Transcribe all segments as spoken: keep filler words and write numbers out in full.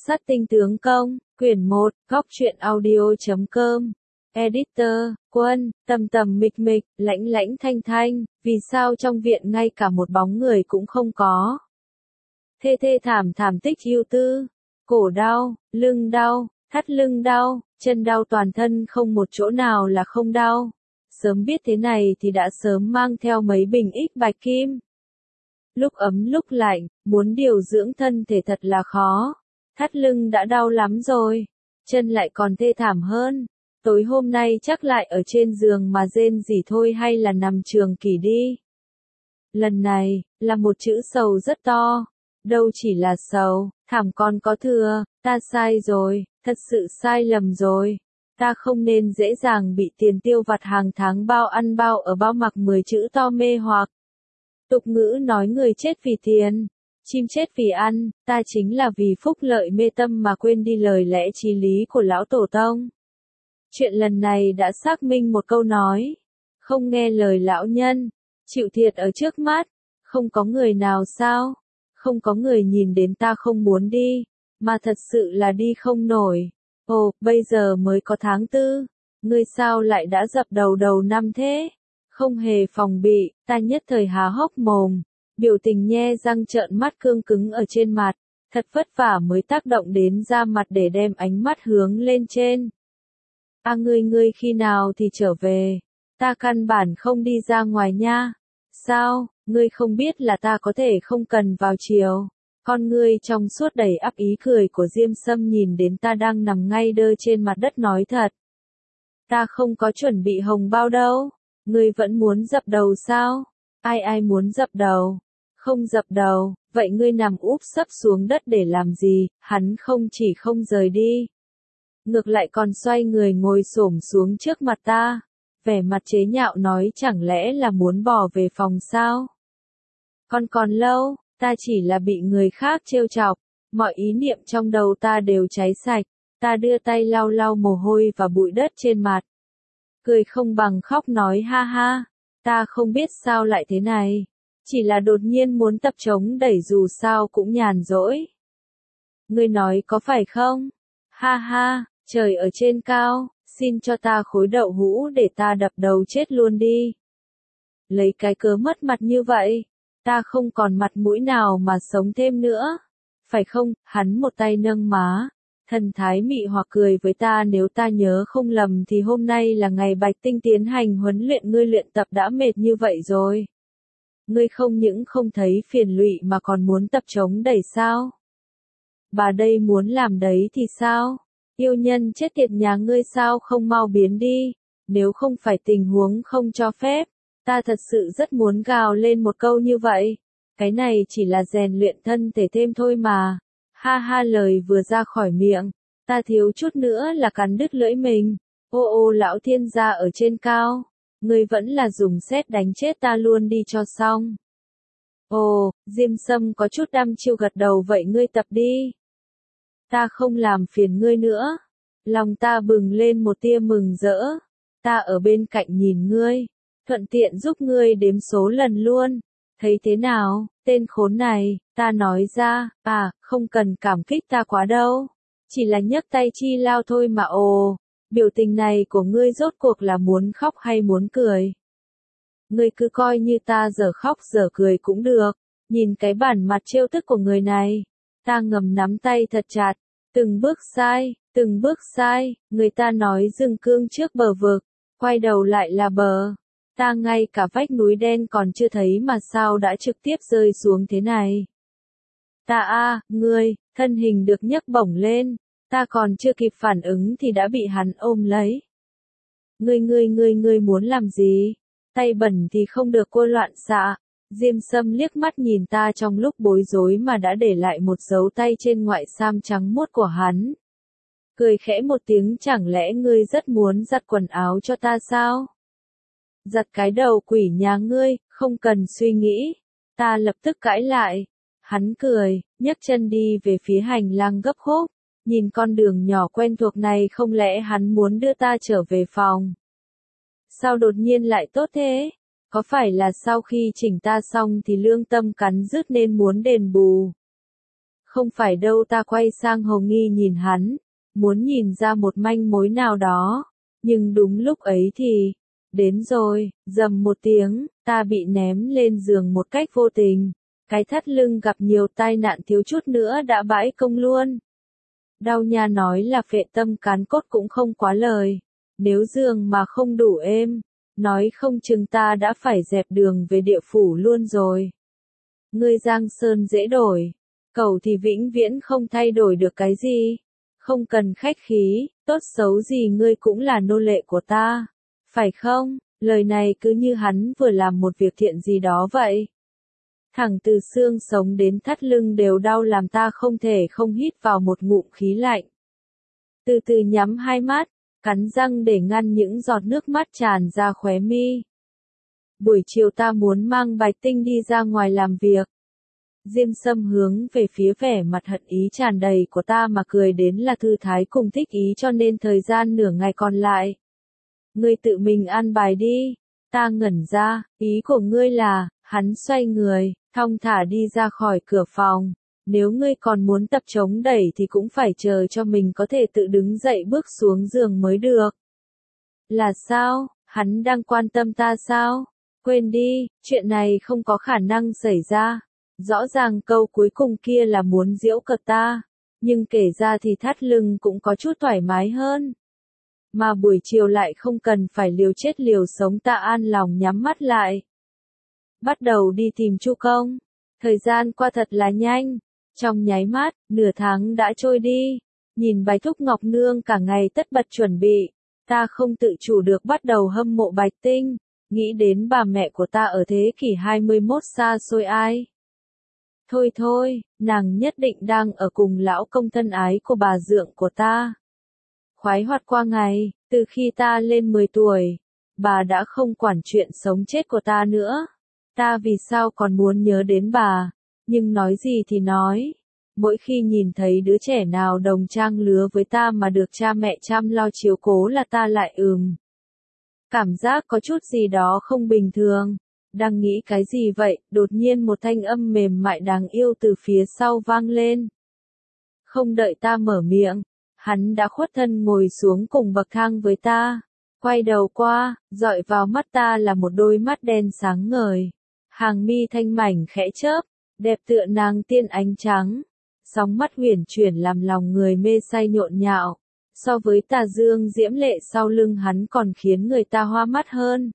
Sát tinh tướng công, quyển một, góc truyện audio.com. Editor, Quân, tầm tầm mịch mịch, lãnh lãnh thanh thanh, vì sao trong viện ngay cả một bóng người cũng không có. Thê thê thảm thảm tích yêu tư, cổ đau, lưng đau, thắt lưng đau, chân đau toàn thân không một chỗ nào là không đau. Sớm biết thế này thì đã sớm mang theo mấy bình ích bạch kim. Lúc ấm lúc lạnh, muốn điều dưỡng thân thể thật là khó. Thắt lưng đã đau lắm rồi, chân lại còn thê thảm hơn. Tối hôm nay chắc lại ở trên giường mà rên rỉ thôi hay là nằm trường kỷ đi. Lần này, là một chữ sầu rất to. Đâu chỉ là sầu, thảm còn có thừa, ta sai rồi, thật sự sai lầm rồi. Ta không nên dễ dàng bị tiền tiêu vặt hàng tháng bao ăn bao ở bao mặc mười chữ to mê hoặc. Tục ngữ nói người chết vì tiền, chim chết vì ăn, ta chính là vì phúc lợi mê tâm mà quên đi lời lẽ chí lý của lão tổ tông. Chuyện lần này đã xác minh một câu nói, không nghe lời lão nhân, chịu thiệt ở trước mắt, không có người nào sao, không có người nhìn đến ta không muốn đi, mà thật sự là đi không nổi. Ồ, bây giờ mới có tháng tư, ngươi sao lại đã dập đầu đầu năm thế? Không hề phòng bị, ta nhất thời há hốc mồm, biểu tình nhe răng trợn mắt cương cứng ở trên mặt, thật vất vả mới tác động đến da mặt để đem ánh mắt hướng lên trên. À ngươi ngươi khi nào thì trở về, ta căn bản không đi ra ngoài nha. Sao, ngươi không biết là ta có thể không cần vào chiều. Con ngươi trong suốt đầy ắp ý cười của Diêm Sâm nhìn đến ta đang nằm ngay đơ trên mặt đất nói thật. Ta không có chuẩn bị hồng bao đâu, ngươi vẫn muốn dập đầu sao? Ai ai muốn dập đầu? Không dập đầu, vậy ngươi nằm úp sấp xuống đất để làm gì? Hắn không chỉ không rời đi, ngược lại còn xoay người ngồi xổm xuống trước mặt ta, vẻ mặt chế nhạo nói chẳng lẽ là muốn bỏ về phòng sao? Còn còn lâu, ta chỉ là bị người khác trêu chọc, mọi ý niệm trong đầu ta đều cháy sạch, ta đưa tay lau lau mồ hôi và bụi đất trên mặt. Cười không bằng khóc nói ha ha, ta không biết sao lại thế này, chỉ là đột nhiên muốn tập chống đẩy dù sao cũng nhàn rỗi. Ngươi nói có phải không? Ha ha, trời ở trên cao, xin cho ta khối đậu hũ để ta đập đầu chết luôn đi. Lấy cái cớ mất mặt như vậy, ta không còn mặt mũi nào mà sống thêm nữa. Phải không? Hắn một tay nâng má, thần thái mị hoặc cười với ta, nếu ta nhớ không lầm thì hôm nay là ngày Bạch Tinh tiến hành huấn luyện, ngươi luyện tập đã mệt như vậy rồi. Ngươi không những không thấy phiền lụy mà còn muốn tập chống đẩy sao? Bà đây muốn làm đấy thì sao? Yêu nhân chết tiệt nhà ngươi sao không mau biến đi, nếu không phải tình huống không cho phép, ta thật sự rất muốn gào lên một câu như vậy. Cái này chỉ là rèn luyện thân thể thêm thôi mà. Ha ha, lời vừa ra khỏi miệng, ta thiếu chút nữa là cắn đứt lưỡi mình. Ô ô lão thiên gia ở trên cao, ngươi vẫn là dùng sét đánh chết ta luôn đi cho xong. Ồ, Diêm Sâm có chút đăm chiêu gật đầu, vậy ngươi tập đi. Ta không làm phiền ngươi nữa. Lòng ta bừng lên một tia mừng rỡ. Ta ở bên cạnh nhìn ngươi, thuận tiện giúp ngươi đếm số lần luôn. Thấy thế nào, tên khốn này, ta nói ra, à, không cần cảm kích ta quá đâu. Chỉ là nhấc tay chi lao thôi mà. Ồ, biểu tình này của ngươi rốt cuộc là muốn khóc hay muốn cười? Ngươi cứ coi như ta giờ khóc giờ cười cũng được. Nhìn cái bản mặt trêu tức của người này, ta ngầm nắm tay thật chặt. Từng bước sai, từng bước sai, người ta nói dừng cương trước bờ vực, quay đầu lại là bờ. Ta ngay cả vách núi đen còn chưa thấy mà sao đã trực tiếp rơi xuống thế này. Ta a, ngươi, thân hình được nhấc bổng lên, ta còn chưa kịp phản ứng thì đã bị hắn ôm lấy. Ngươi ngươi ngươi ngươi muốn làm gì? Tay bẩn thì không được cô loạn xạ. Diêm Sâm liếc mắt nhìn ta trong lúc bối rối mà đã để lại một dấu tay trên ngoại sam trắng muốt của hắn. Cười khẽ một tiếng, chẳng lẽ ngươi rất muốn giặt quần áo cho ta sao? Giặt cái đầu quỷ nhà ngươi, không cần suy nghĩ. Ta lập tức cãi lại. Hắn cười, nhấc chân đi về phía hành lang gấp khúc. Nhìn con đường nhỏ quen thuộc này, không lẽ hắn muốn đưa ta trở về phòng? Sao đột nhiên lại tốt thế? Có phải là sau khi chỉnh ta xong thì lương tâm cắn rứt nên muốn đền bù? Không phải đâu, ta quay sang hồ nghi nhìn hắn, muốn nhìn ra một manh mối nào đó, nhưng đúng lúc ấy thì, đến rồi, rầm một tiếng, ta bị ném lên giường một cách vô tình, cái thắt lưng gặp nhiều tai nạn thiếu chút nữa đã bãi công luôn. Đau nha, nói là phệ tâm cán cốt cũng không quá lời, nếu giường mà không đủ êm, nói không chừng ta đã phải dẹp đường về địa phủ luôn rồi. Ngươi giang sơn dễ đổi, cẩu thì vĩnh viễn không thay đổi được cái gì. Không cần khách khí, tốt xấu gì ngươi cũng là nô lệ của ta, phải không? Lời này cứ như hắn vừa làm một việc thiện gì đó vậy. Thẳng từ xương sống đến thắt lưng đều đau làm ta không thể không hít vào một ngụm khí lạnh. Từ từ nhắm hai mắt, cắn răng để ngăn những giọt nước mắt tràn ra khóe mi. Buổi chiều ta muốn mang Bạch Tinh đi ra ngoài làm việc. Diêm Sâm hướng về phía vẻ mặt hận ý tràn đầy của ta mà cười đến là thư thái cùng thích ý, cho nên thời gian nửa ngày còn lại. Ngươi tự mình an bài đi. Ta ngẩn ra, ý của ngươi là, hắn xoay người, thong thả đi ra khỏi cửa phòng. Nếu ngươi còn muốn tập chống đẩy thì cũng phải chờ cho mình có thể tự đứng dậy bước xuống giường mới được. Là sao? Hắn đang quan tâm ta sao? Quên đi, chuyện này không có khả năng xảy ra. Rõ ràng câu cuối cùng kia là muốn giễu cợt ta, nhưng kể ra thì thắt lưng cũng có chút thoải mái hơn. Mà buổi chiều lại không cần phải liều chết liều sống, ta an lòng nhắm mắt lại. Bắt đầu đi tìm Chu Công. Thời gian qua thật là nhanh. Trong nháy mắt, nửa tháng đã trôi đi. Nhìn Bạch Thúc Ngọc Nương cả ngày tất bật chuẩn bị, ta không tự chủ được bắt đầu hâm mộ Bạch Tinh, nghĩ đến bà mẹ của ta ở thế kỷ hai mươi mốt xa xôi ai. Thôi thôi, nàng nhất định đang ở cùng lão công thân ái của bà dượng của ta. Khoái hoạt qua ngày, từ khi ta lên mười tuổi, bà đã không quản chuyện sống chết của ta nữa. Ta vì sao còn muốn nhớ đến bà, nhưng nói gì thì nói. Mỗi khi nhìn thấy đứa trẻ nào đồng trang lứa với ta mà được cha mẹ chăm lo chiếu cố là ta lại ừm. Cảm giác có chút gì đó không bình thường. Đang nghĩ cái gì vậy, đột nhiên một thanh âm mềm mại đáng yêu từ phía sau vang lên. Không đợi ta mở miệng, hắn đã khuất thân ngồi xuống cùng bậc thang với ta. Quay đầu qua, dọi vào mắt ta là một đôi mắt đen sáng ngời. Hàng mi thanh mảnh khẽ chớp, đẹp tựa nàng tiên ánh trắng. Sóng mắt huyền chuyển làm lòng người mê say nhộn nhạo. So với tà dương diễm lệ sau lưng hắn còn khiến người ta hoa mắt hơn.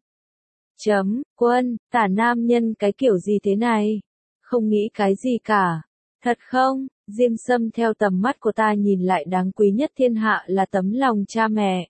Chấm, Quân, tả nam nhân cái kiểu gì thế này? Không nghĩ cái gì cả. Thật không? Diêm Sâm theo tầm mắt của ta nhìn lại, đáng quý nhất thiên hạ là tấm lòng cha mẹ.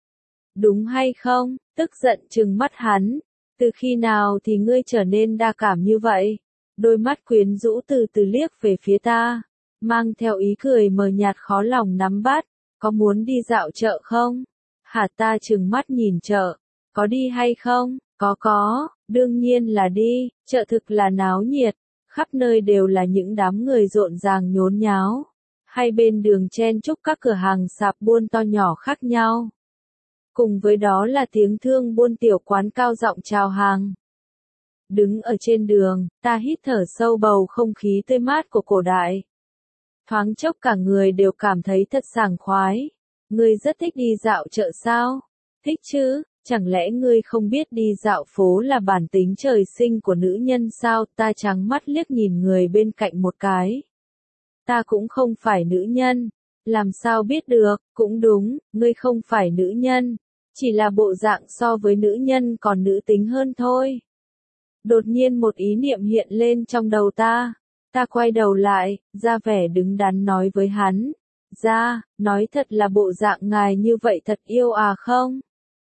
Đúng hay không? Tức giận trừng mắt hắn. Từ khi nào thì ngươi trở nên đa cảm như vậy? Đôi mắt quyến rũ từ từ liếc về phía ta, mang theo ý cười mờ nhạt khó lòng nắm bắt. Có muốn đi dạo chợ không? Hả? Ta trừng mắt nhìn chợ. Có đi hay không? Có có, đương nhiên là đi, chợ thực là náo nhiệt, khắp nơi đều là những đám người rộn ràng nhốn nháo. Hai bên đường chen chúc các cửa hàng sạp buôn to nhỏ khác nhau. Cùng với đó là tiếng thương buôn tiểu quán cao giọng chào hàng. Đứng ở trên đường, ta hít thở sâu bầu không khí tươi mát của cổ đại. Thoáng chốc cả người đều cảm thấy thật sảng khoái. Ngươi rất thích đi dạo chợ sao? Thích chứ, chẳng lẽ ngươi không biết đi dạo phố là bản tính trời sinh của nữ nhân sao? Ta trắng mắt liếc nhìn người bên cạnh một cái. Ta cũng không phải nữ nhân. Làm sao biết được? Cũng đúng, ngươi không phải nữ nhân. Chỉ là bộ dạng so với nữ nhân còn nữ tính hơn thôi. Đột nhiên một ý niệm hiện lên trong đầu ta. Ta quay đầu lại, ra vẻ đứng đắn nói với hắn. Ra, nói thật là bộ dạng ngài như vậy thật yêu à không?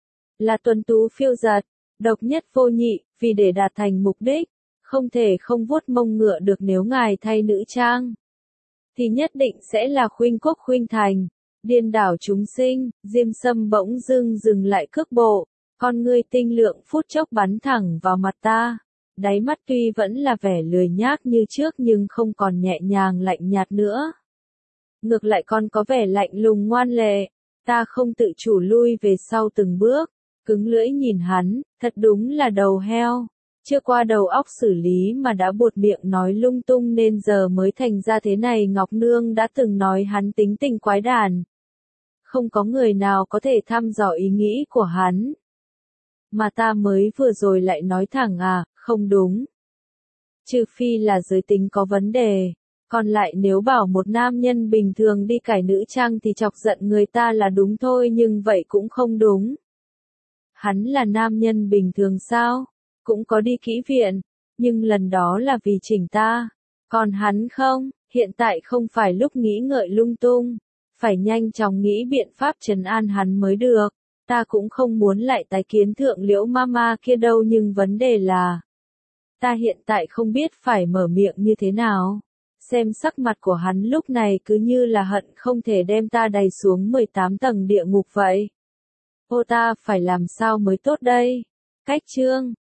Là tuấn tú phiêu giật, độc nhất vô nhị, vì để đạt thành mục đích, không thể không vuốt mông ngựa được. Nếu ngài thay nữ trang, thì nhất định sẽ là khuynh quốc khuynh thành, điên đảo chúng sinh. Diêm Sâm bỗng dưng dừng lại cước bộ, con ngươi tinh lượng phút chốc bắn thẳng vào mặt ta. Đáy mắt tuy vẫn là vẻ lười nhác như trước nhưng không còn nhẹ nhàng lạnh nhạt nữa. Ngược lại còn có vẻ lạnh lùng ngoan lệ. Ta không tự chủ lui về sau từng bước, cứng lưỡi nhìn hắn, thật đúng là đầu heo. chưa qua đầu óc xử lý mà đã buột miệng nói lung tung nên giờ mới thành ra thế này. Ngọc Nương đã từng nói hắn tính tình quái đản. Không có người nào có thể thăm dò ý nghĩ của hắn. Mà ta mới vừa rồi lại nói thẳng à, không đúng. Trừ phi là giới tính có vấn đề. Còn lại nếu bảo một nam nhân bình thường đi cải nữ trang thì chọc giận người ta là đúng thôi, nhưng vậy cũng không đúng. Hắn là nam nhân bình thường sao? Cũng có đi kỹ viện, nhưng lần đó là vì chỉnh ta. Còn hắn không, hiện tại không phải lúc nghĩ ngợi lung tung. Phải nhanh chóng nghĩ biện pháp trấn an hắn mới được. Ta cũng không muốn lại tái kiến thượng liễu mama kia đâu, nhưng vấn đề là ta hiện tại không biết phải mở miệng như thế nào. Xem sắc mặt của hắn lúc này cứ như là hận không thể đem ta đày xuống mười tám tầng địa ngục vậy. Ô, ta phải làm sao mới tốt đây? Cách chương